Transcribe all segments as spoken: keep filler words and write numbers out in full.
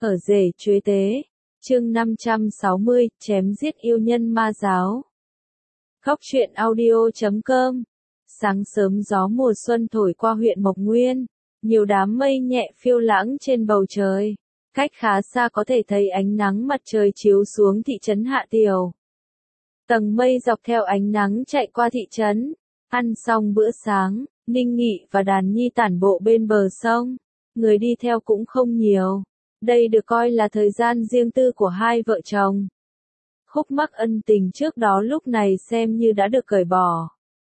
Ở rể chuế tế, chương năm trăm sáu mươi, chém giết yêu nhân ma giáo. Góc truyện audio chấm com. Sáng sớm gió mùa xuân thổi qua huyện Mộc Nguyên, nhiều đám mây nhẹ phiêu lãng trên bầu trời. Cách khá xa có thể thấy ánh nắng mặt trời chiếu xuống thị trấn Hạ Tiều. Tầng mây dọc theo ánh nắng chạy qua thị trấn. Ăn xong bữa sáng, Ninh Nghị và Đàn Nhi tản bộ bên bờ sông. Người đi theo cũng không nhiều. Đây được coi là thời gian riêng tư của hai vợ chồng. Khúc mắc ân tình trước đó lúc này xem như đã được cởi bỏ.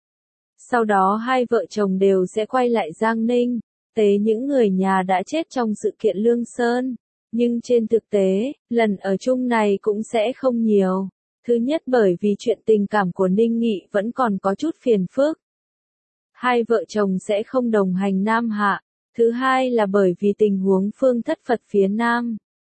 Sau đó hai vợ chồng đều sẽ quay lại Giang Ninh, tế những người nhà đã chết trong sự kiện Lương Sơn. Nhưng trên thực tế, lần ở chung này cũng sẽ không nhiều. Thứ nhất bởi vì chuyện tình cảm của Ninh Nghị vẫn còn có chút phiền phức. Hai vợ chồng sẽ không đồng hành Nam Hạ. Thứ hai là bởi vì tình huống Phương Thất Phật phía Nam.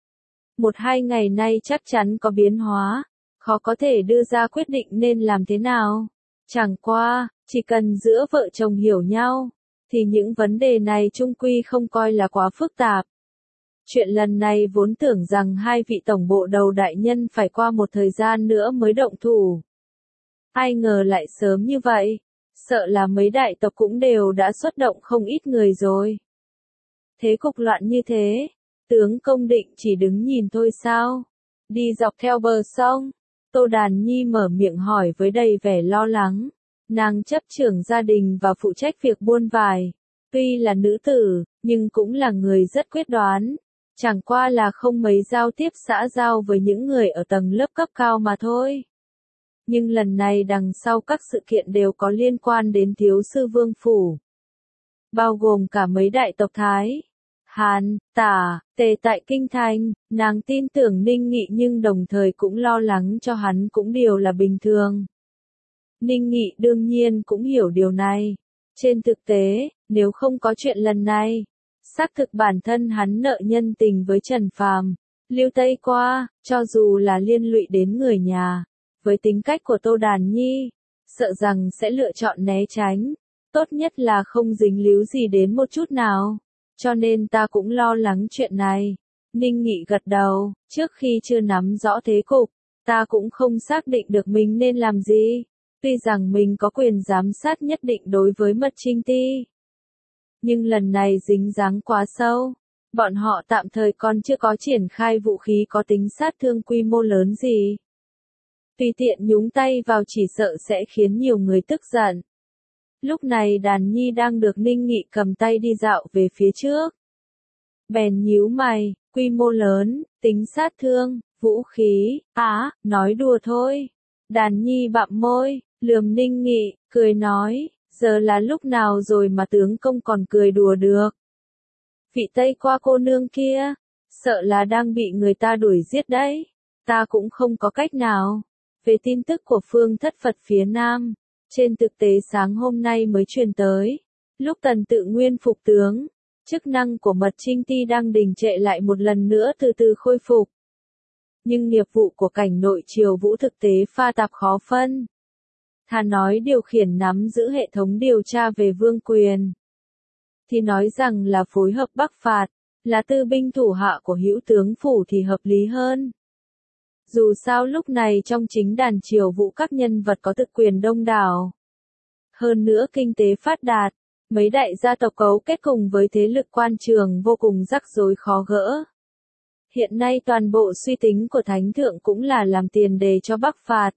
Một hai ngày nay chắc chắn có biến hóa, khó có thể đưa ra quyết định nên làm thế nào. Chẳng qua, chỉ cần giữa vợ chồng hiểu nhau, thì những vấn đề này chung quy không coi là quá phức tạp. Chuyện lần này vốn tưởng rằng hai vị tổng bộ đầu đại nhân phải qua một thời gian nữa mới động thủ. Ai ngờ lại sớm như vậy, sợ là mấy đại tộc cũng đều đã xuất động không ít người rồi. Thế cục loạn như thế, tướng công định chỉ đứng nhìn thôi sao? Đi dọc theo bờ sông, Tô Đàn Nhi mở miệng hỏi với đầy vẻ lo lắng. Nàng chấp trưởng gia đình và phụ trách việc buôn vải. Tuy là nữ tử, nhưng cũng là người rất quyết đoán. Chẳng qua là không mấy giao tiếp xã giao với những người ở tầng lớp cấp cao mà thôi. Nhưng lần này đằng sau các sự kiện đều có liên quan đến Thiếu Sư Vương Phủ. Bao gồm cả mấy đại tộc Thái, Hán, Tả, Tề tại Kinh Thành. Nàng tin tưởng Ninh Nghị nhưng đồng thời cũng lo lắng cho hắn cũng điều là bình thường. Ninh Nghị đương nhiên cũng hiểu điều này. Trên thực tế, nếu không có chuyện lần này, xác thực bản thân hắn nợ nhân tình với Trần Phàm, Lưu Tây qua, cho dù là liên lụy đến người nhà. Với tính cách của Tô Đàn Nhi, sợ rằng sẽ lựa chọn né tránh. Tốt nhất là không dính líu gì đến một chút nào. Cho nên ta cũng lo lắng chuyện này. Ninh Nghị gật đầu, trước khi chưa nắm rõ thế cục, ta cũng không xác định được mình nên làm gì. Tuy rằng mình có quyền giám sát nhất định đối với Mật Trinh Ti. Nhưng lần này dính dáng quá sâu. Bọn họ tạm thời còn chưa có triển khai vũ khí có tính sát thương quy mô lớn gì. Tùy tiện nhúng tay vào chỉ sợ sẽ khiến nhiều người tức giận. Lúc này Đàn Nhi đang được Ninh Nghị cầm tay đi dạo về phía trước. Bèn nhíu mày, quy mô lớn, tính sát thương, vũ khí, á, nói đùa thôi. Đàn Nhi bặm môi, lườm Ninh Nghị, cười nói, giờ là lúc nào rồi mà tướng công còn cười đùa được. Vị Tây qua cô nương kia, sợ là đang bị người ta đuổi giết đấy, ta cũng không có cách nào. Về tin tức của Phương Thất Phật phía Nam, trên thực tế sáng hôm nay mới truyền tới, lúc Tần Tự Nguyên phục tướng, chức năng của Mật Trinh Ti đang đình trệ lại một lần nữa từ từ khôi phục. Nhưng nghiệp vụ của cảnh nội triều vũ thực tế pha tạp khó phân. Thà nói điều khiển nắm giữ hệ thống điều tra về vương quyền, thì nói rằng là phối hợp bắc phạt, là tư binh thủ hạ của hữu tướng phủ thì hợp lý hơn. Dù sao lúc này trong chính đàn triều vũ các nhân vật có thực quyền đông đảo. Hơn nữa kinh tế phát đạt, mấy đại gia tộc cấu kết cùng với thế lực quan trường vô cùng rắc rối khó gỡ. Hiện nay toàn bộ suy tính của Thánh Thượng cũng là làm tiền đề cho bắc phạt.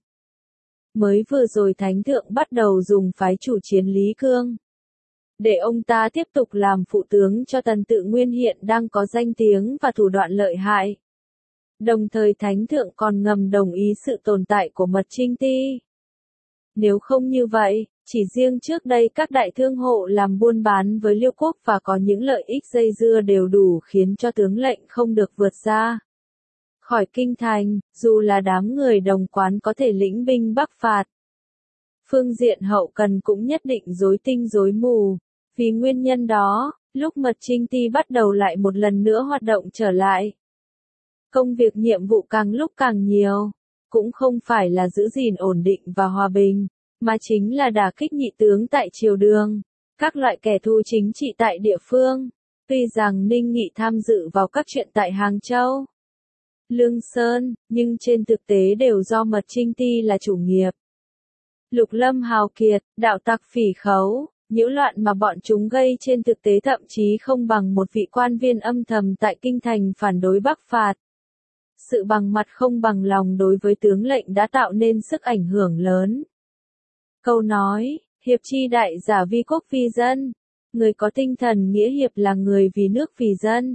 Mới vừa rồi Thánh Thượng bắt đầu dùng phái chủ chiến Lý Cương, để ông ta tiếp tục làm phụ tướng cho Tần Tự Nguyên hiện đang có danh tiếng và thủ đoạn lợi hại. Đồng thời Thánh Thượng còn ngầm đồng ý sự tồn tại của Mật Trinh Ti. Nếu không như vậy, chỉ riêng trước đây các đại thương hộ làm buôn bán với Liêu Quốc và có những lợi ích dây dưa đều đủ khiến cho tướng lệnh không được vượt ra khỏi kinh thành, dù là đám người đồng quán có thể lĩnh binh bắc phạt. Phương diện hậu cần cũng nhất định rối tinh rối mù. Vì nguyên nhân đó, lúc Mật Trinh Ti bắt đầu lại một lần nữa hoạt động trở lại, công việc nhiệm vụ càng lúc càng nhiều, cũng không phải là giữ gìn ổn định và hòa bình, mà chính là đả kích nhị tướng tại triều đường, các loại kẻ thù chính trị tại địa phương. Tuy rằng Ninh Nghị tham dự vào các chuyện tại Hàng Châu, Lương Sơn, nhưng trên thực tế đều do Mật Trinh Ti là chủ nghiệp. Lục Lâm hào kiệt, đạo tặc phỉ khấu, nhiễu loạn mà bọn chúng gây trên thực tế thậm chí không bằng một vị quan viên âm thầm tại kinh thành phản đối Bắc phạt. Sự bằng mặt không bằng lòng đối với tướng lệnh đã tạo nên sức ảnh hưởng lớn. Câu nói, hiệp chi đại giả vi quốc vi dân, người có tinh thần nghĩa hiệp là người vì nước vì dân.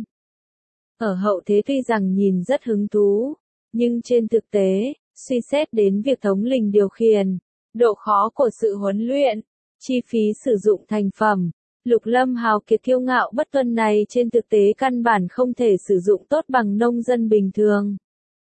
Ở hậu thế tuy rằng nhìn rất hứng thú, nhưng trên thực tế, suy xét đến việc thống lĩnh điều khiển, độ khó của sự huấn luyện, chi phí sử dụng thành phẩm, Lục Lâm hào kiệt kiêu ngạo bất tuân này trên thực tế căn bản không thể sử dụng tốt bằng nông dân bình thường.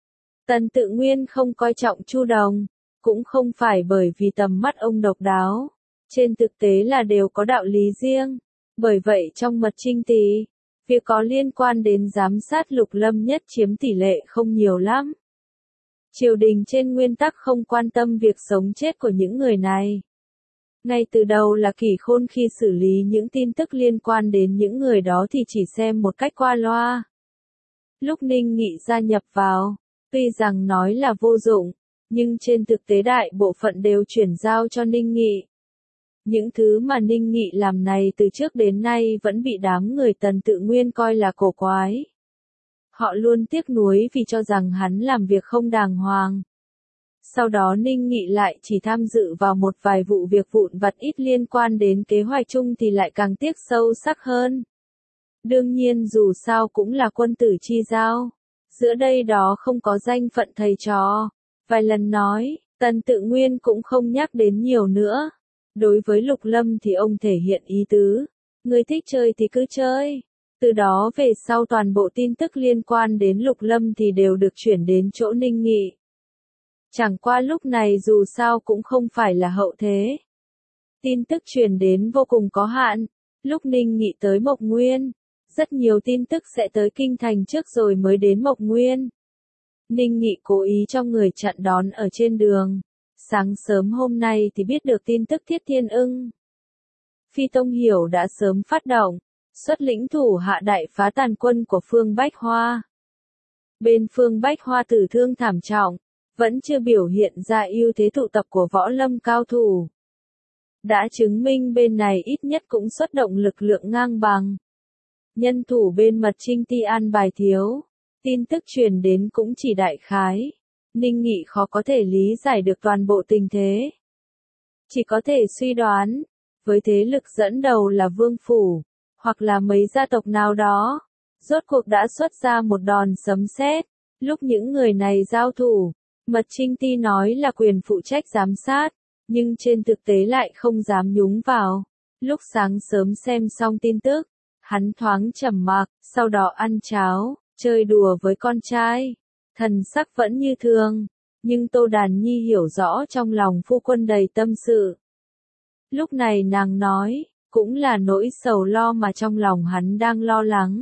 Tần Tự Nguyên không coi trọng Chu Đồng, cũng không phải bởi vì tầm mắt ông độc đáo, trên thực tế là đều có đạo lý riêng. Bởi vậy trong Mật Trinh Ti, việc có liên quan đến giám sát Lục Lâm nhất chiếm tỷ lệ không nhiều lắm. Triều đình trên nguyên tắc không quan tâm việc sống chết của những người này. Ngay từ đầu là Kỷ Khôn khi xử lý những tin tức liên quan đến những người đó thì chỉ xem một cách qua loa. Lúc Ninh Nghị gia nhập vào, tuy rằng nói là vô dụng, nhưng trên thực tế đại bộ phận đều chuyển giao cho Ninh Nghị. Những thứ mà Ninh Nghị làm này từ trước đến nay vẫn bị đám người Tần Tự Nguyên coi là cổ quái. Họ luôn tiếc nuối vì cho rằng hắn làm việc không đàng hoàng. Sau đó Ninh Nghị lại chỉ tham dự vào một vài vụ việc vụn vặt ít liên quan đến kế hoạch chung thì lại càng tiếc sâu sắc hơn. Đương nhiên dù sao cũng là quân tử chi giao. Giữa đây đó không có danh phận thầy trò. Vài lần nói, Tần Tự Nguyên cũng không nhắc đến nhiều nữa. Đối với Lục Lâm thì ông thể hiện ý tứ. Người thích chơi thì cứ chơi. Từ đó về sau toàn bộ tin tức liên quan đến Lục Lâm thì đều được chuyển đến chỗ Ninh Nghị. Chẳng qua lúc này dù sao cũng không phải là hậu thế. Tin tức truyền đến vô cùng có hạn. Lúc Ninh Nghị tới Mộc Nguyên, rất nhiều tin tức sẽ tới kinh thành trước rồi mới đến Mộc Nguyên. Ninh Nghị cố ý cho người chặn đón ở trên đường. Sáng sớm hôm nay thì biết được tin tức Thiết Thiên Ưng. Phi Tông Hiểu đã sớm phát động, xuất lĩnh thủ hạ đại phá tàn quân của Phương Bách Hoa. Bên Phương Bách Hoa tử thương thảm trọng, vẫn chưa biểu hiện ra ưu thế tụ tập của võ lâm cao thủ. Đã chứng minh bên này ít nhất cũng xuất động lực lượng ngang bằng. Nhân thủ bên Mật Trinh Ti an bài thiếu, tin tức truyền đến cũng chỉ đại khái. Ninh Nghị khó có thể lý giải được toàn bộ tình thế. Chỉ có thể suy đoán, với thế lực dẫn đầu là Vương Phủ, hoặc là mấy gia tộc nào đó, rốt cuộc đã xuất ra một đòn sấm sét. Lúc những người này giao thủ, Mật Trinh Ti nói là quyền phụ trách giám sát, nhưng trên thực tế lại không dám nhúng vào. Lúc sáng sớm xem xong tin tức, hắn thoáng trầm mặc, sau đó ăn cháo, chơi đùa với con trai. Thần sắc vẫn như thường, nhưng Tô Đàn Nhi hiểu rõ trong lòng phu quân đầy tâm sự. Lúc này nàng nói, cũng là nỗi sầu lo mà trong lòng hắn đang lo lắng.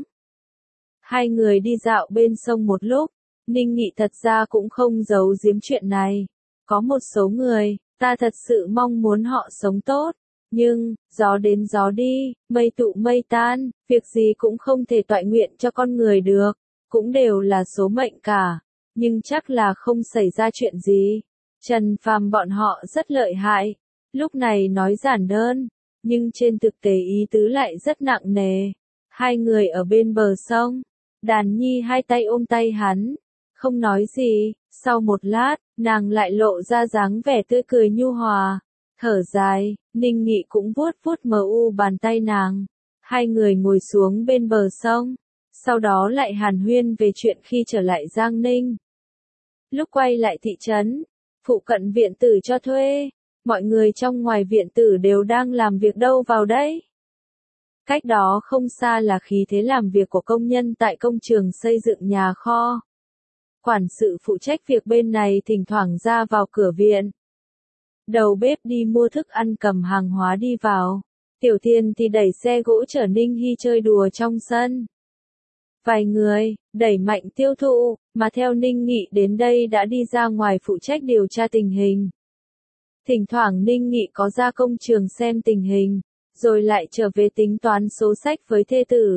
Hai người đi dạo bên sông một lúc, Ninh Nghị thật ra cũng không giấu giếm chuyện này. Có một số người, ta thật sự mong muốn họ sống tốt, nhưng, gió đến gió đi, mây tụ mây tan, việc gì cũng không thể toại nguyện cho con người được, cũng đều là số mệnh cả. Nhưng chắc là không xảy ra chuyện gì. Trần Phàm bọn họ rất lợi hại. Lúc này nói giản đơn, nhưng trên thực tế ý tứ lại rất nặng nề. Hai người ở bên bờ sông, Đàn Nhi hai tay ôm tay hắn, không nói gì. Sau một lát, nàng lại lộ ra dáng vẻ tươi cười nhu hòa. Thở dài, Ninh Nghị cũng vuốt vuốt mờ u bàn tay nàng. Hai người ngồi xuống bên bờ sông. Sau đó lại hàn huyên về chuyện khi trở lại Giang Ninh. Lúc quay lại thị trấn, phụ cận viện tử cho thuê, mọi người trong ngoài viện tử đều đang làm việc đâu vào đấy. Cách đó không xa là khí thế làm việc của công nhân tại công trường xây dựng nhà kho. Quản sự phụ trách việc bên này thỉnh thoảng ra vào cửa viện. Đầu bếp đi mua thức ăn cầm hàng hóa đi vào. Tiểu Thiên thì đẩy xe gỗ chở Ninh Hy chơi đùa trong sân. Vài người, đẩy mạnh tiêu thụ, mà theo Ninh Nghị đến đây đã đi ra ngoài phụ trách điều tra tình hình. Thỉnh thoảng Ninh Nghị có ra công trường xem tình hình, rồi lại trở về tính toán số sách với thê tử,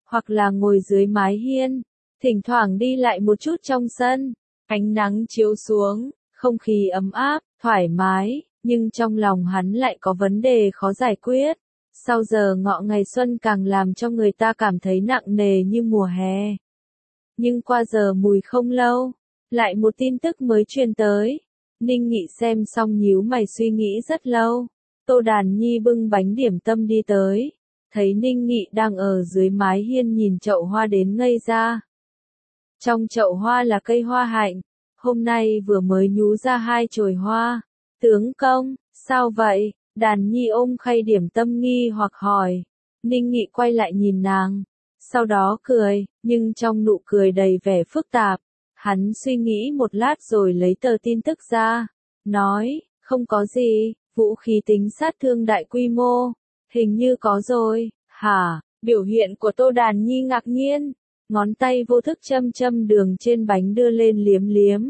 hoặc là ngồi dưới mái hiên, thỉnh thoảng đi lại một chút trong sân. Ánh nắng chiếu xuống, không khí ấm áp, thoải mái, nhưng trong lòng hắn lại có vấn đề khó giải quyết. Sau giờ ngọ ngày xuân càng làm cho người ta cảm thấy nặng nề như mùa hè. Nhưng qua giờ mùi không lâu, lại một tin tức mới truyền tới. Ninh Nghị xem xong nhíu mày suy nghĩ rất lâu. Tô Đàn Nhi bưng bánh điểm tâm đi tới, thấy Ninh Nghị đang ở dưới mái hiên nhìn chậu hoa đến ngây ra. Trong chậu hoa là cây hoa hạnh, hôm nay vừa mới nhú ra hai chồi hoa. Tướng công, sao vậy? Đàn Nhi ôm khay điểm tâm nghi hoặc hỏi. Ninh Nghị quay lại nhìn nàng, sau đó cười, nhưng trong nụ cười đầy vẻ phức tạp. Hắn suy nghĩ một lát rồi lấy tờ tin tức ra, nói, không có gì, vũ khí tính sát thương đại quy mô, hình như có rồi. Hả? Biểu hiện của Tô Đàn Nhi ngạc nhiên, ngón tay vô thức châm châm đường trên bánh đưa lên liếm liếm.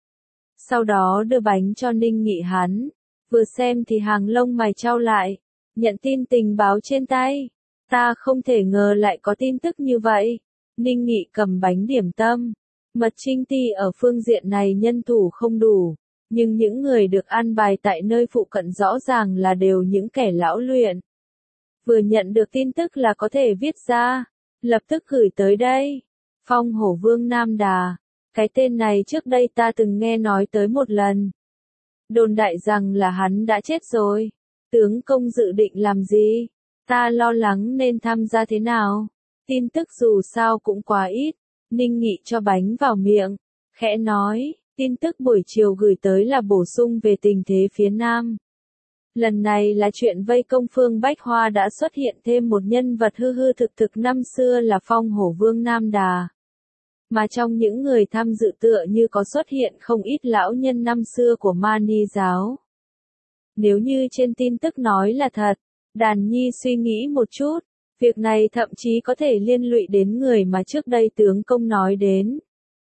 Sau đó đưa bánh cho Ninh Nghị hắn, vừa xem thì hàng lông mày chau lại, nhận tin tình báo trên tay. Ta không thể ngờ lại có tin tức như vậy. Ninh Nghị cầm bánh điểm tâm. Mật Trinh Ti ở phương diện này nhân thủ không đủ, nhưng những người được an bài tại nơi phụ cận rõ ràng là đều những kẻ lão luyện. Vừa nhận được tin tức là có thể viết ra, lập tức gửi tới đây. Phong Hổ Vương Nam Đà, cái tên này trước đây ta từng nghe nói tới một lần. Đồn đại rằng là hắn đã chết rồi. Tướng công dự định làm gì? Ta lo lắng nên tham gia thế nào? Tin tức dù sao cũng quá ít. Ninh Nghị cho bánh vào miệng, khẽ nói, tin tức buổi chiều gửi tới là bổ sung về tình thế phía Nam. Lần này là chuyện vây công Phương Bách Hoa đã xuất hiện thêm một nhân vật hư hư thực thực năm xưa là Phong Hổ Vương Nam Đà. Mà trong những người tham dự tựa như có xuất hiện không ít lão nhân năm xưa của Mani giáo. Nếu như trên tin tức nói là thật, Đàn Nhi suy nghĩ một chút. Việc này thậm chí có thể liên lụy đến người mà trước đây tướng công nói đến.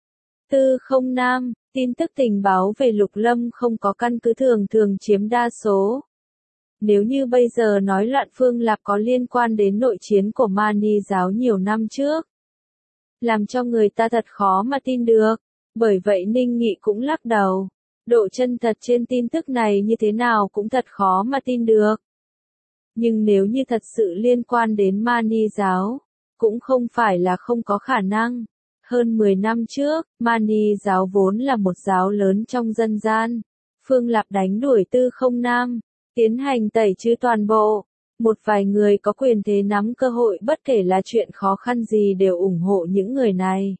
Tư Không Nam, tin tức tình báo về Lục Lâm không có căn cứ thường thường chiếm đa số. Nếu như bây giờ nói loạn Phương Lạp có liên quan đến nội chiến của Mani giáo nhiều năm trước, làm cho người ta thật khó mà tin được. Bởi vậy Ninh Nghị cũng lắc đầu. Độ chân thật trên tin tức này như thế nào cũng thật khó mà tin được. Nhưng nếu như thật sự liên quan đến Mani giáo, cũng không phải là không có khả năng. Hơn mười năm trước, Mani giáo vốn là một giáo lớn trong dân gian. Phương Lạp đánh đuổi Tư Không Nam, tiến hành tẩy trừ toàn bộ. Một vài người có quyền thế nắm cơ hội bất kể là chuyện khó khăn gì đều ủng hộ những người này.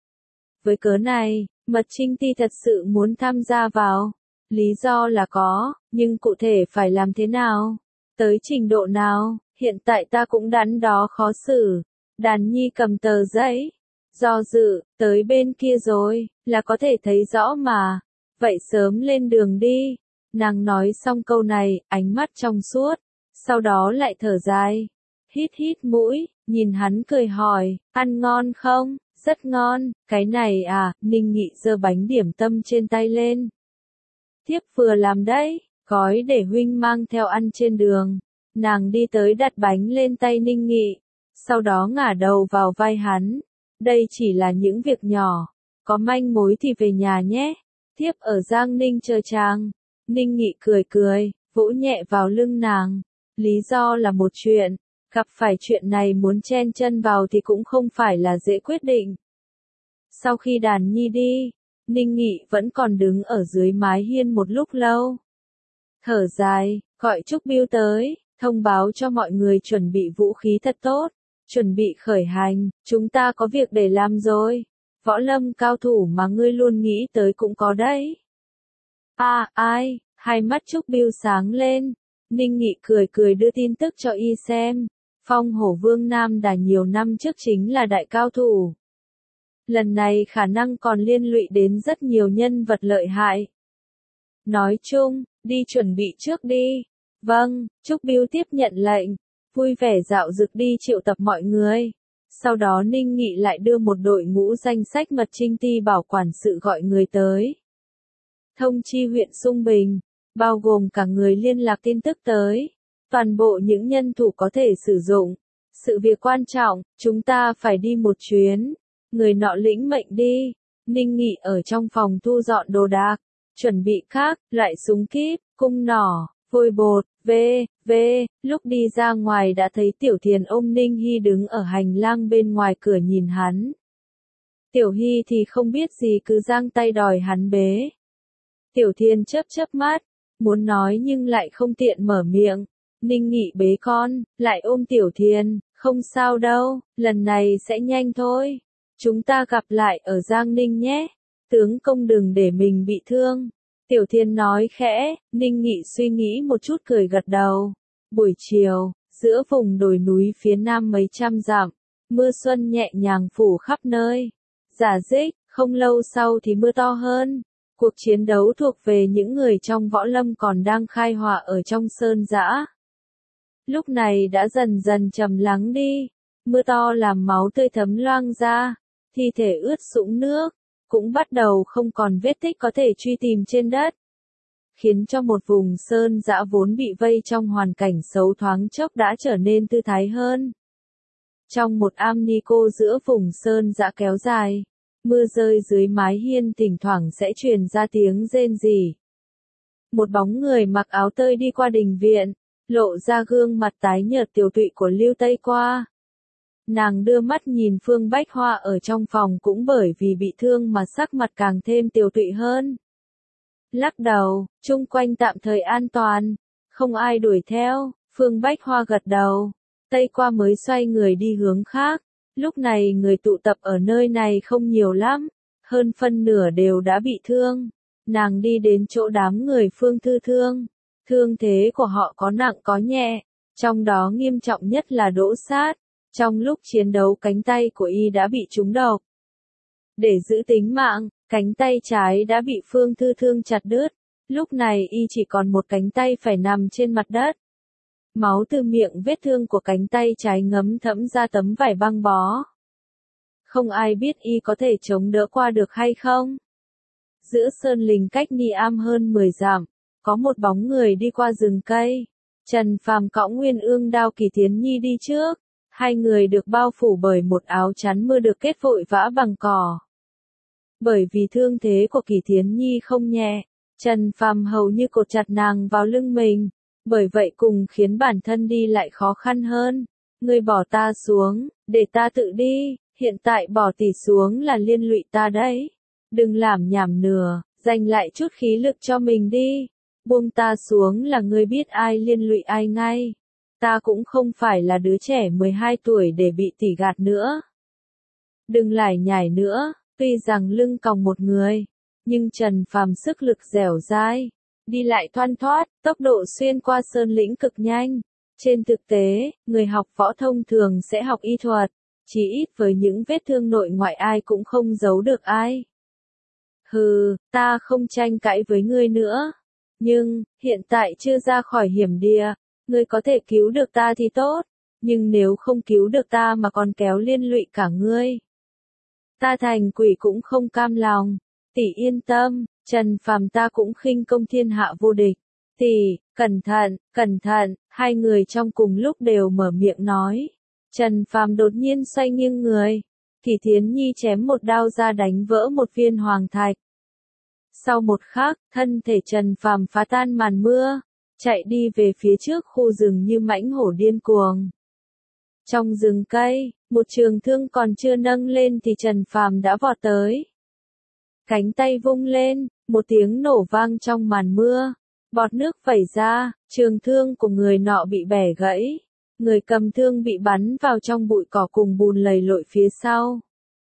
Với cớ này, Mật Trinh Ti thật sự muốn tham gia vào. Lý do là có, nhưng cụ thể phải làm thế nào? Tới trình độ nào, hiện tại ta cũng đắn đo khó xử. Đàn Nhi cầm tờ giấy, do dự, tới bên kia rồi, là có thể thấy rõ mà. Vậy sớm lên đường đi. Nàng nói xong câu này, ánh mắt trong suốt, sau đó lại thở dài. Hít hít mũi, nhìn hắn cười hỏi, ăn ngon không? Rất ngon, cái này à, Ninh Nghị giơ bánh điểm tâm trên tay lên. Tiếp vừa làm đấy. Gói để huynh mang theo ăn trên đường. Nàng đi tới đặt bánh lên tay Ninh Nghị, sau đó ngả đầu vào vai hắn. Đây chỉ là những việc nhỏ, có manh mối thì về nhà nhé. Tiếp ở Giang Ninh chờ chàng. Ninh Nghị cười cười, vỗ nhẹ vào lưng nàng. Lý do là một chuyện, gặp phải chuyện này muốn chen chân vào thì cũng không phải là dễ quyết định. Sau khi Đàn Nhi đi, Ninh Nghị vẫn còn đứng ở dưới mái hiên một lúc lâu. Thở dài, gọi Trúc Biêu tới, thông báo cho mọi người chuẩn bị vũ khí thật tốt, chuẩn bị khởi hành, chúng ta có việc để làm rồi. Võ lâm cao thủ mà ngươi luôn nghĩ tới cũng có đấy. À, ai? Hai mắt Trúc Biêu sáng lên. Ninh Nghị cười cười đưa tin tức cho y xem. Phong Hổ Vương Nam Đà nhiều năm trước chính là đại cao thủ. Lần này khả năng còn liên lụy đến rất nhiều nhân vật lợi hại. Nói chung, đi chuẩn bị trước đi. Vâng, Trúc Biêu tiếp nhận lệnh, vui vẻ dạo dực đi triệu tập mọi người. Sau đó Ninh Nghị lại đưa một đội ngũ danh sách Mật Trinh Ti bảo quản sự gọi người tới. Thông chi huyện Sung Bình, bao gồm cả người liên lạc tin tức tới. Toàn bộ những nhân thủ có thể sử dụng. sự việc quan trọng, chúng ta phải đi một chuyến. Người nọ lĩnh mệnh đi. Ninh Nghị ở trong phòng thu dọn đồ đạc, chuẩn bị các loại súng kíp, cung nỏ, vôi bột, vê, vê, lúc đi ra ngoài đã thấy Tiểu Thiền ôm Ninh Hy đứng ở hành lang bên ngoài cửa nhìn hắn. Tiểu Hy thì không biết gì cứ giang tay đòi hắn bế. Tiểu Thiền chớp chớp mắt, muốn nói nhưng lại không tiện mở miệng. Ninh Nghị bế con, lại ôm Tiểu Thiền, không sao đâu, lần này sẽ nhanh thôi. Chúng ta gặp lại ở Giang Ninh nhé. Tướng công đừng để mình bị thương. Tiểu Thiền nói khẽ, Ninh Nghị suy nghĩ một chút cười gật đầu. Buổi chiều, giữa vùng đồi núi phía nam mấy trăm dặm, mưa xuân nhẹ nhàng phủ khắp nơi. Giả dích, không lâu sau thì mưa to hơn. Cuộc chiến đấu thuộc về những người trong võ lâm còn đang khai hỏa ở trong sơn dã. Lúc này đã dần dần trầm lắng đi. Mưa to làm máu tươi thấm loang ra. Thi thể ướt sũng nước, cũng bắt đầu không còn vết tích có thể truy tìm trên đất. Khiến cho một vùng sơn dã vốn bị vây trong hoàn cảnh xấu thoáng chốc đã trở nên tư thái hơn. Trong một am ni cô giữa vùng sơn dã kéo dài, mưa rơi dưới mái hiên thỉnh thoảng sẽ truyền ra tiếng rên rỉ. Một bóng người mặc áo tơi đi qua đình viện, lộ ra gương mặt tái nhợt tiều tụy của Lưu Tây Qua. Nàng đưa mắt nhìn Phương Bách Hoa ở trong phòng cũng bởi vì bị thương mà sắc mặt càng thêm tiều tụy hơn. Lắc đầu, chung quanh tạm thời an toàn, không ai đuổi theo, Phương Bách Hoa gật đầu. Tây Qua mới xoay người đi hướng khác, lúc này người tụ tập ở nơi này không nhiều lắm, hơn phân nửa đều đã bị thương. Nàng đi đến chỗ đám người Phương Thư Thương, thương thế của họ có nặng có nhẹ, trong đó nghiêm trọng nhất là Đỗ Sát. Trong lúc chiến đấu cánh tay của y đã bị trúng độc. Để giữ tính mạng, cánh tay trái đã bị Phương Thư Thương chặt đứt. Lúc này y chỉ còn một cánh tay phải nằm trên mặt đất. Máu từ miệng vết thương của cánh tay trái ngấm thẫm ra tấm vải băng bó. Không ai biết y có thể chống đỡ qua được hay không. Giữa sơn lình cách Ni Am hơn mười dặm, có một bóng người đi qua rừng cây. Trần Phàm cõng Nguyên Ương đao Kỳ Thiến Nhi đi trước. Hai người được bao phủ bởi một áo chắn mưa được kết vội vã bằng cỏ. Bởi vì thương thế của Kỳ Thiến Nhi không nhẹ, Trần Phàm hầu như cột chặt nàng vào lưng mình, bởi vậy cùng khiến bản thân đi lại khó khăn hơn. Ngươi bỏ ta xuống, để ta tự đi, hiện tại bỏ tỷ xuống là liên lụy ta đấy. Đừng làm nhảm nửa, dành lại chút khí lực cho mình đi. Buông ta xuống là ngươi biết ai liên lụy ai ngay. Ta cũng không phải là đứa trẻ mười hai tuổi để bị tỉ gạt nữa. Đừng lải nhải nữa, tuy rằng lưng còng một người, nhưng Trần Phàm sức lực dẻo dai, đi lại thoăn thoắt, tốc độ xuyên qua sơn lĩnh cực nhanh. Trên thực tế, người học võ thông thường sẽ học y thuật, chỉ ít với những vết thương nội ngoại ai cũng không giấu được ai. Hừ, ta không tranh cãi với ngươi nữa. Nhưng, hiện tại chưa ra khỏi hiểm địa. Ngươi có thể cứu được ta thì tốt, nhưng nếu không cứu được ta mà còn kéo liên lụy cả ngươi, ta thành quỷ cũng không cam lòng. Tỷ yên tâm, Trần Phàm ta cũng khinh công thiên hạ vô địch. Tỷ, cẩn thận, cẩn thận, hai người trong cùng lúc đều mở miệng nói. Trần Phàm đột nhiên xoay nghiêng người, Kỳ Thiến Nhi chém một đao ra đánh vỡ một viên hoàng thạch. Sau một khắc, thân thể Trần Phàm phá tan màn mưa, chạy đi về phía trước khu rừng như mãnh hổ điên cuồng. Trong rừng cây, một trường thương còn chưa nâng lên thì Trần Phàm đã vọt tới. Cánh tay vung lên, một tiếng nổ vang trong màn mưa, bọt nước vẩy ra, trường thương của người nọ bị bẻ gãy. Người cầm thương bị bắn vào trong bụi cỏ cùng bùn lầy lội phía sau.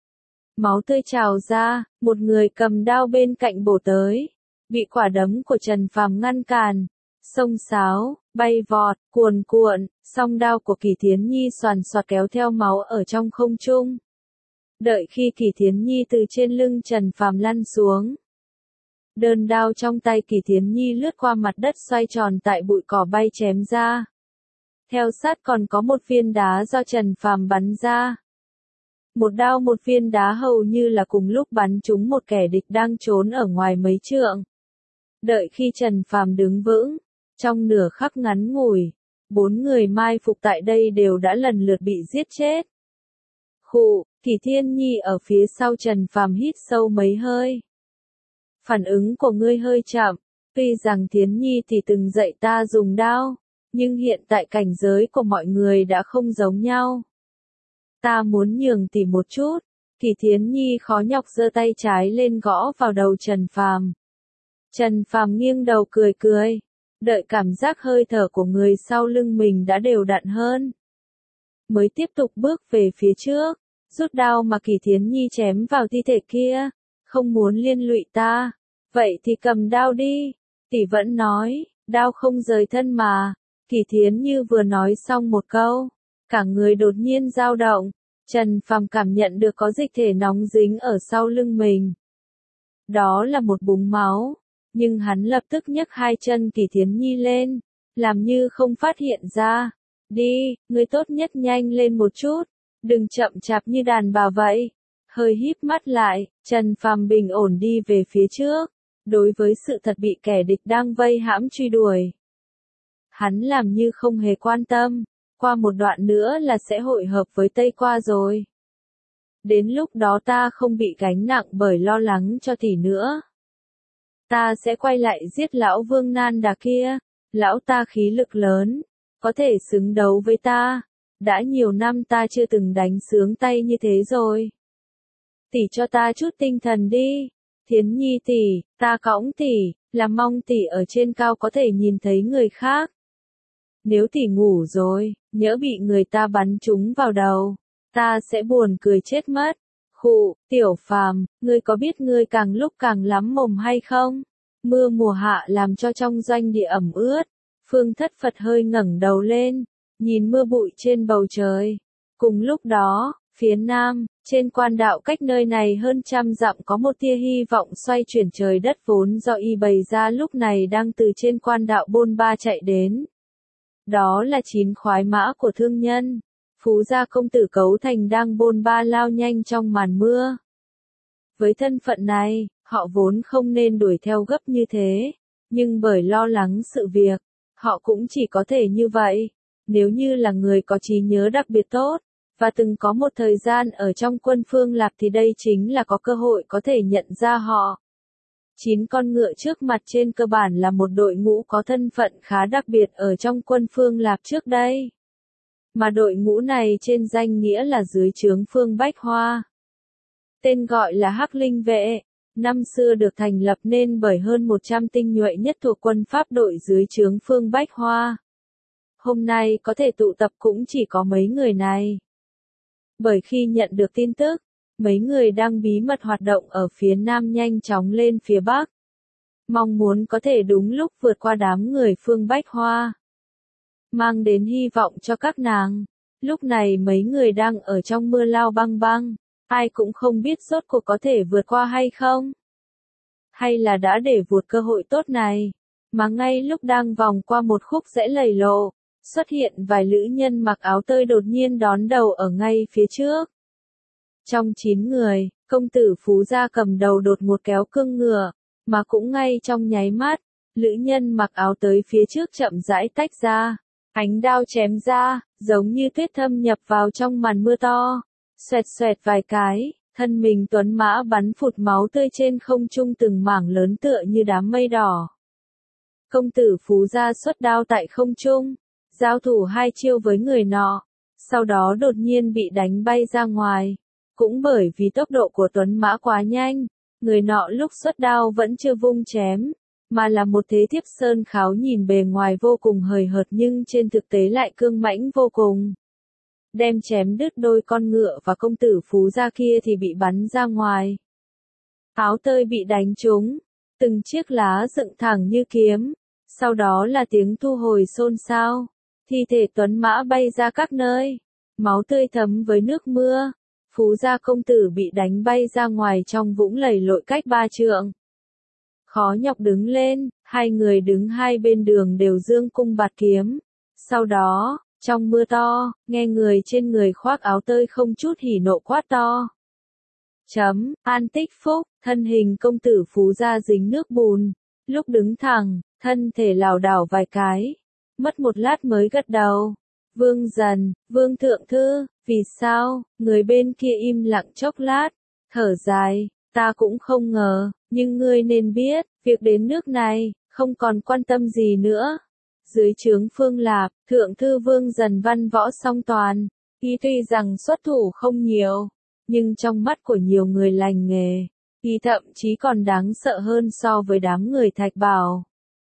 Máu tươi trào ra, một người cầm đao bên cạnh bổ tới, bị quả đấm của Trần Phàm ngăn cản. Xông xáo, bay vọt, cuồn cuộn, song đao của Kỳ Thiến Nhi xoàn xoạt kéo theo máu ở trong không trung. Đợi khi Kỳ Thiến Nhi từ trên lưng Trần Phàm lăn xuống, đơn đao trong tay Kỳ Thiến Nhi lướt qua mặt đất xoay tròn tại bụi cỏ bay chém ra. Theo sát còn có một viên đá do Trần Phàm bắn ra. Một đao một viên đá hầu như là cùng lúc bắn trúng một kẻ địch đang trốn ở ngoài mấy trượng. Đợi khi Trần Phàm đứng vững, trong nửa khắc ngắn ngủi, Bốn người mai phục tại đây đều đã lần lượt bị giết chết. Khụ, Kỳ Thiên Nhi ở phía sau Trần Phàm hít sâu mấy hơi. Phản ứng của ngươi hơi chậm, tuy rằng Thiến Nhi thì từng dạy ta dùng đao, nhưng hiện tại cảnh giới của mọi người đã không giống nhau. Ta muốn nhường tỷ một chút. Kỳ Thiến Nhi khó nhọc giơ tay trái lên gõ vào đầu Trần Phàm. Trần Phàm nghiêng đầu cười cười, đợi cảm giác hơi thở của người sau lưng mình đã đều đặn hơn, mới tiếp tục bước về phía trước, rút đao mà Kỳ Thiến Nhi chém vào thi thể kia. Không muốn liên lụy ta, vậy thì cầm đao đi. Tỷ vẫn nói, đao không rời thân mà. Kỳ Thiến Như vừa nói xong một câu, cả người đột nhiên dao động. Trần Phàm cảm nhận được có dịch thể nóng dính ở sau lưng mình. Đó là một búng máu, nhưng hắn lập tức nhấc hai chân Kỳ Thiến Nhi lên, làm như không phát hiện ra. Đi, ngươi tốt nhất nhanh lên một chút, đừng chậm chạp như đàn bà vậy. Hơi híp mắt lại, Trần Phàm bình ổn đi về phía trước, đối với sự thật bị kẻ địch đang vây hãm truy đuổi. Hắn làm như không hề quan tâm, qua một đoạn nữa là sẽ hội hợp với Tây Qua rồi. Đến lúc đó ta không bị gánh nặng bởi lo lắng cho tỷ nữa. Ta sẽ quay lại giết lão Vương Nan Đà kia, lão ta khí lực lớn, có thể xứng đấu với ta. Đã nhiều năm ta chưa từng đánh sướng tay như thế rồi. Tỷ cho ta chút tinh thần đi. Thiến Nhi tỷ, ta cõng tỷ, là mong tỷ ở trên cao có thể nhìn thấy người khác. Nếu tỷ ngủ rồi, nhỡ bị người ta bắn trúng vào đầu, ta sẽ buồn cười chết mất. Khụ, Tiểu Phàm, ngươi có biết ngươi càng lúc càng lắm mồm hay không? Mưa mùa hạ làm cho trong doanh địa ẩm ướt. Phương Thất Phật hơi ngẩng đầu lên, nhìn mưa bụi trên bầu trời. Cùng lúc đó, phía nam, trên quan đạo cách nơi này hơn trăm dặm có một tia hy vọng xoay chuyển trời đất vốn do y bày ra lúc này đang từ trên quan đạo bôn ba chạy đến. Đó là chín khoái mã của thương nhân. Phú gia công tử Cấu Thành đang bôn ba lao nhanh trong màn mưa. Với thân phận này, họ vốn không nên đuổi theo gấp như thế, nhưng bởi lo lắng sự việc, họ cũng chỉ có thể như vậy. Nếu như là người có trí nhớ đặc biệt tốt, và từng có một thời gian ở trong quân Phương Lạp thì đây chính là có cơ hội có thể nhận ra họ. Chín con ngựa trước mặt trên cơ bản là một đội ngũ có thân phận khá đặc biệt ở trong quân Phương Lạp trước đây. Mà đội ngũ này trên danh nghĩa là dưới trướng Phương Bách Hoa. Tên gọi là Hắc Linh Vệ, năm xưa được thành lập nên bởi hơn một trăm tinh nhuệ nhất thuộc quân Pháp đội dưới trướng Phương Bách Hoa. Hôm nay có thể tụ tập cũng chỉ có mấy người này. Bởi khi nhận được tin tức, mấy người đang bí mật hoạt động ở phía nam nhanh chóng lên phía bắc. Mong muốn có thể đúng lúc vượt qua đám người Phương Bách Hoa. Mang đến hy vọng cho các nàng. Lúc này mấy người đang ở trong mưa lao băng băng, ai cũng không biết rốt cuộc có thể vượt qua hay không. Hay là đã để vụt cơ hội tốt này, mà ngay lúc đang vòng qua một khúc rẽ lầy lộ, xuất hiện vài lữ nhân mặc áo tơi đột nhiên đón đầu ở ngay phía trước. Trong chín người, công tử Phú gia cầm đầu đột ngột kéo cương ngựa, mà cũng ngay trong nháy mắt, lữ nhân mặc áo tới phía trước chậm rãi tách ra, ánh đao chém ra, giống như tuyết thâm nhập vào trong màn mưa to, xoẹt xoẹt vài cái, thân mình tuấn mã bắn phụt máu tươi trên không trung từng mảng lớn tựa như đám mây đỏ. Công tử Phú gia xuất đao tại không trung, giao thủ hai chiêu với người nọ, sau đó đột nhiên bị đánh bay ra ngoài. Cũng bởi vì tốc độ của tuấn mã quá nhanh, người nọ lúc xuất đao vẫn chưa vung chém, mà là một thế thiếp sơn kháo nhìn bề ngoài vô cùng hời hợt nhưng trên thực tế lại cương mãnh vô cùng. Đem chém đứt đôi con ngựa và công tử Phú gia kia thì bị bắn ra ngoài. Áo tơi bị đánh trúng, từng chiếc lá dựng thẳng như kiếm, sau đó là tiếng thu hồi xôn xao, thi thể tuấn mã bay ra các nơi, máu tươi thấm với nước mưa. Phú gia công tử bị đánh bay ra ngoài trong vũng lầy lội cách ba trượng. Khó nhọc đứng lên, hai người đứng hai bên đường đều giương cung bạt kiếm. Sau đó, trong mưa to, nghe người trên người khoác áo tơi không chút hỉ nộ quát to. Chấm, An Tích Phúc, thân hình công tử Phú gia dính nước bùn. Lúc đứng thẳng, thân thể lảo đảo vài cái. mất một lát mới gật đầu. Vương Dần, Vương Thượng Thư, vì sao? Người bên kia im lặng chốc lát, thở dài, ta cũng không ngờ, nhưng ngươi nên biết, việc đến nước này, không còn quan tâm gì nữa. Dưới trướng Phương Lạp, Thượng Thư Vương Dần văn võ song toàn, y tuy rằng xuất thủ không nhiều, nhưng trong mắt của nhiều người lành nghề, y thậm chí còn đáng sợ hơn so với đám người Thạch Bảo.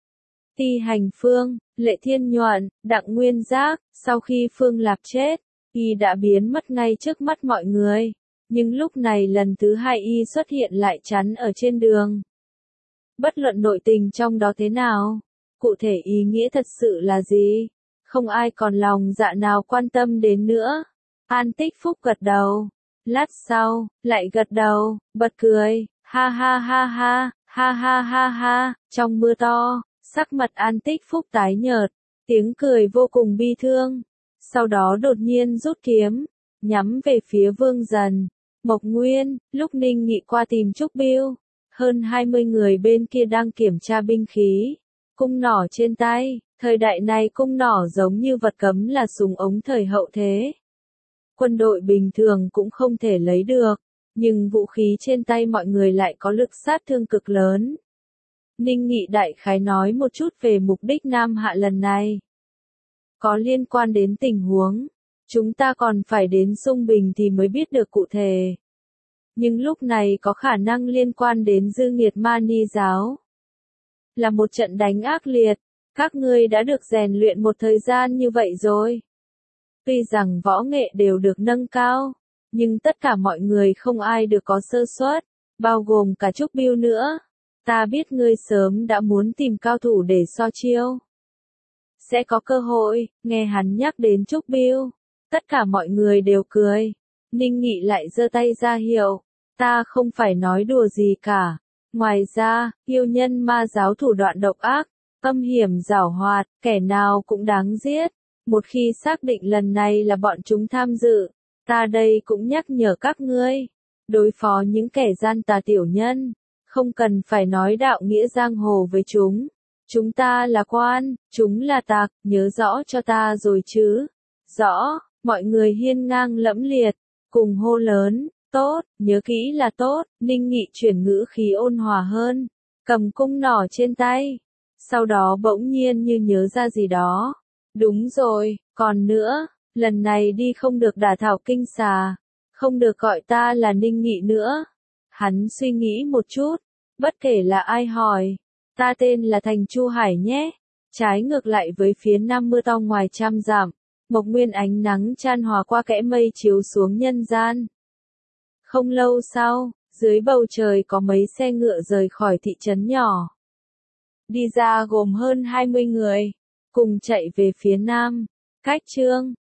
Ti Hành Phương, Lệ Thiên Nhuận, Đặng Nguyên Giác, sau khi Phương Lạp chết, y đã biến mất ngay trước mắt mọi người, nhưng lúc này lần thứ hai y xuất hiện lại chắn ở trên đường. Bất luận nội tình trong đó thế nào, cụ thể ý nghĩa thật sự là gì, không ai còn lòng dạ nào quan tâm đến nữa. An Tích Phúc gật đầu, lát sau, lại gật đầu, bật cười, ha ha ha ha, ha ha ha ha, trong mưa to, sắc mặt An Tích Phúc tái nhợt, tiếng cười vô cùng bi thương, sau đó đột nhiên rút kiếm, nhắm về phía Vương Dần. Mộc Nguyên, lúc Ninh Nghị qua tìm Trúc Biêu, hơn hai mươi người bên kia đang kiểm tra binh khí, cung nỏ trên tay, thời đại này cung nỏ giống như vật cấm là súng ống thời hậu thế. Quân đội bình thường cũng không thể lấy được, nhưng vũ khí trên tay mọi người lại có lực sát thương cực lớn. Ninh Nghị đại khái nói một chút về mục đích Nam Hạ lần này. Có liên quan đến tình huống, chúng ta còn phải đến Sung Bình thì mới biết được cụ thể. Nhưng lúc này có khả năng liên quan đến Dư Nghiệt Ma Ni giáo. Là một trận đánh ác liệt, các ngươi đã được rèn luyện một thời gian như vậy rồi. Tuy rằng võ nghệ đều được nâng cao, nhưng tất cả mọi người không ai được có sơ suất, bao gồm cả Trúc Biêu nữa. Ta biết ngươi sớm đã muốn tìm cao thủ để so chiêu. Sẽ có cơ hội, nghe hắn nhắc đến Trúc Biêu. Tất cả mọi người đều cười. Ninh Nghị lại giơ tay ra hiệu. Ta không phải nói đùa gì cả. Ngoài ra, yêu nhân ma giáo thủ đoạn độc ác, âm hiểm giảo hoạt, kẻ nào cũng đáng giết. Một khi xác định lần này là bọn chúng tham dự, ta đây cũng nhắc nhở các ngươi. Đối phó những kẻ gian tà tiểu nhân, không cần phải nói đạo nghĩa giang hồ với chúng. Chúng ta là quan, chúng là tặc, nhớ rõ cho ta rồi chứ. Rõ, mọi người hiên ngang lẫm liệt, cùng hô lớn, tốt, nhớ kỹ là tốt. Ninh Nghị chuyển ngữ khí ôn hòa hơn, cầm cung nỏ trên tay. Sau đó bỗng nhiên như nhớ ra gì đó. Đúng rồi, còn nữa, lần này đi không được đả thảo kinh xà, không được gọi ta là Ninh Nghị nữa. Hắn suy nghĩ một chút, bất kể là ai hỏi, ta tên là Thành Chu Hải nhé. Trái ngược lại với phía nam mưa to ngoài trăm dặm, Mộc Nguyên ánh nắng chan hòa qua kẽ mây chiếu xuống nhân gian. Không lâu sau, dưới bầu trời có mấy xe ngựa rời khỏi thị trấn nhỏ. Đi ra gồm hơn hai mươi người, cùng chạy về phía nam. Cách Trương,